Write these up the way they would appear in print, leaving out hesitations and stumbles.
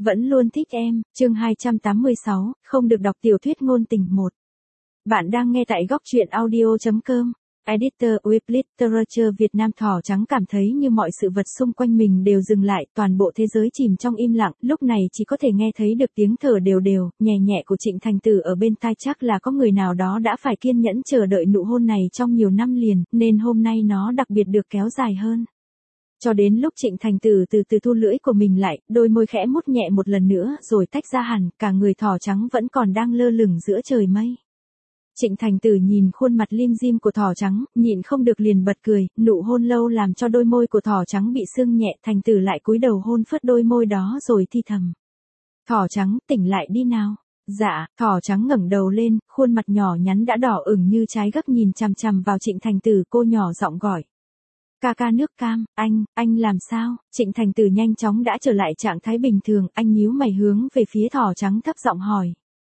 Vẫn luôn thích em, chương 286, không được đọc tiểu thuyết ngôn tình 1. Bạn đang nghe tại góc truyện audio.com. Editor with Literature Việt Nam. Thỏ trắng cảm thấy như mọi sự vật xung quanh mình đều dừng lại, toàn bộ thế giới chìm trong im lặng, lúc này chỉ có thể nghe thấy được tiếng thở đều đều, nhẹ nhẹ của Trịnh Thành Tử ở bên tai. Chắc là có người nào đó đã phải kiên nhẫn chờ đợi nụ hôn này trong nhiều năm liền, nên hôm nay nó đặc biệt được kéo dài hơn. Cho đến lúc Trịnh Thành Tử từ từ thu lưỡi của mình lại, đôi môi khẽ mút nhẹ một lần nữa rồi tách ra hẳn, cả người thỏ trắng vẫn còn đang lơ lửng giữa trời mây. Trịnh Thành Tử nhìn khuôn mặt lim dim của thỏ trắng, nhịn không được liền bật cười, nụ hôn lâu làm cho đôi môi của thỏ trắng bị sưng nhẹ. Thành Tử lại cúi đầu hôn phớt đôi môi đó rồi thi thầm. Thỏ trắng, tỉnh lại đi nào. Dạ, thỏ trắng ngẩng đầu lên, khuôn mặt nhỏ nhắn đã đỏ ửng như trái gấc nhìn chằm chằm vào Trịnh Thành Tử. Cô nhỏ giọng gọi. Ca ca nước cam, anh làm sao? Trịnh Thành Tử nhanh chóng đã trở lại trạng thái bình thường, anh nhíu mày hướng về phía thỏ trắng thấp giọng hỏi.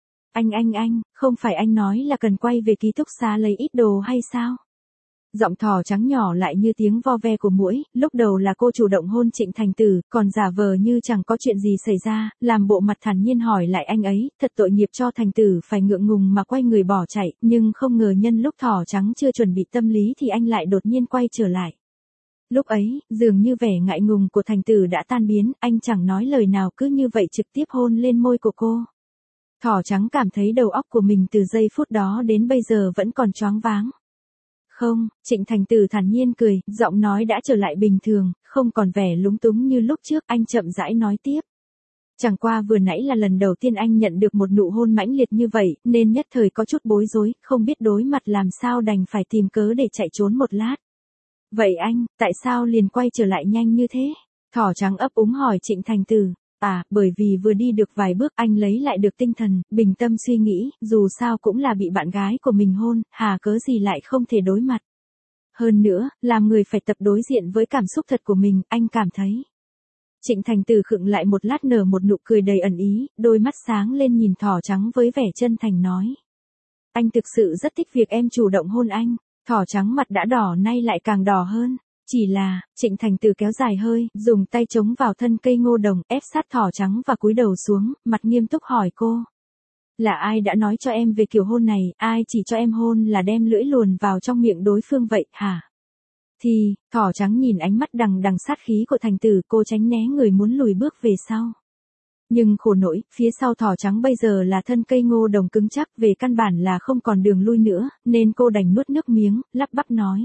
Anh, không phải anh nói là cần quay về ký túc xá lấy ít đồ hay sao? Giọng thỏ trắng nhỏ lại như tiếng vo ve của muỗi, lúc đầu là cô chủ động hôn Trịnh Thành Tử, còn giả vờ như chẳng có chuyện gì xảy ra, làm bộ mặt thản nhiên hỏi lại anh ấy, thật tội nghiệp cho Thành Tử phải ngượng ngùng mà quay người bỏ chạy, nhưng không ngờ nhân lúc thỏ trắng chưa chuẩn bị tâm lý thì anh lại đột nhiên quay trở lại. Lúc ấy, dường như vẻ ngại ngùng của Thành Tử đã tan biến, anh chẳng nói lời nào cứ như vậy trực tiếp hôn lên môi của cô. Thỏ trắng cảm thấy đầu óc của mình từ giây phút đó đến bây giờ vẫn còn choáng váng. Không, Trịnh Thành Tử thản nhiên cười, giọng nói đã trở lại bình thường, không còn vẻ lúng túng như lúc trước. Anh chậm rãi nói tiếp. Chẳng qua vừa nãy là lần đầu tiên anh nhận được một nụ hôn mãnh liệt như vậy, nên nhất thời có chút bối rối, không biết đối mặt làm sao đành phải tìm cớ để chạy trốn một lát. Vậy anh, tại sao liền quay trở lại nhanh như thế? Thỏ trắng ấp úng hỏi Trịnh Thành Tử. Bởi vì vừa đi được vài bước anh lấy lại được tinh thần, bình tâm suy nghĩ, dù sao cũng là bị bạn gái của mình hôn, hà cớ gì lại không thể đối mặt. Hơn nữa, làm người phải tập đối diện với cảm xúc thật của mình, anh cảm thấy. Trịnh Thành Tử khựng lại một lát nở một nụ cười đầy ẩn ý, đôi mắt sáng lên nhìn thỏ trắng với vẻ chân thành nói. Anh thực sự rất thích việc em chủ động hôn anh. Thỏ trắng mặt đã đỏ nay lại càng đỏ hơn. Chỉ là, Trịnh Thành Tử kéo dài hơi, dùng tay chống vào thân cây ngô đồng, ép sát thỏ trắng và cúi đầu xuống, mặt nghiêm túc hỏi cô. Là ai đã nói cho em về kiểu hôn này, ai chỉ cho em hôn là đem lưỡi luồn vào trong miệng đối phương vậy, hả? Thì, thỏ trắng nhìn ánh mắt đằng đằng sát khí của Thành Tử, cô tránh né người muốn lùi bước về sau. Nhưng khổ nỗi, phía sau thỏ trắng bây giờ là thân cây ngô đồng cứng chắc, về căn bản là không còn đường lui nữa, nên cô đành nuốt nước miếng, lắp bắp nói.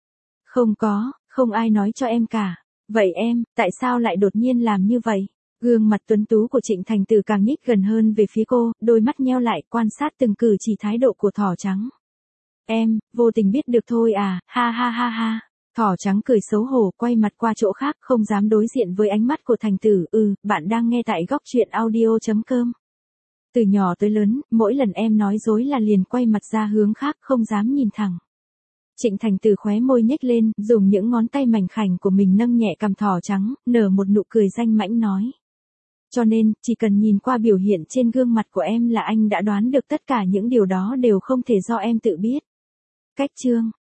Không ai nói cho em cả. Vậy em, tại sao lại đột nhiên làm như vậy? Gương mặt tuấn tú của Trịnh Thành Tử càng nhích gần hơn về phía cô, đôi mắt nheo lại quan sát từng cử chỉ thái độ của thỏ trắng. Em, vô tình biết được thôi à, ha ha ha ha. Thỏ trắng cười xấu hổ quay mặt qua chỗ khác, không dám đối diện với ánh mắt của Thành Tử. Bạn đang nghe tại góc truyện audio.com. Từ nhỏ tới lớn, mỗi lần em nói dối là liền quay mặt ra hướng khác, không dám nhìn thẳng. Trịnh Thành Tử khóe môi nhếch lên, dùng những ngón tay mảnh khảnh của mình nâng nhẹ cằm thỏ trắng, nở một nụ cười danh mãnh nói. Cho nên, chỉ cần nhìn qua biểu hiện trên gương mặt của em là anh đã đoán được tất cả những điều đó đều không thể do em tự biết. Cách chương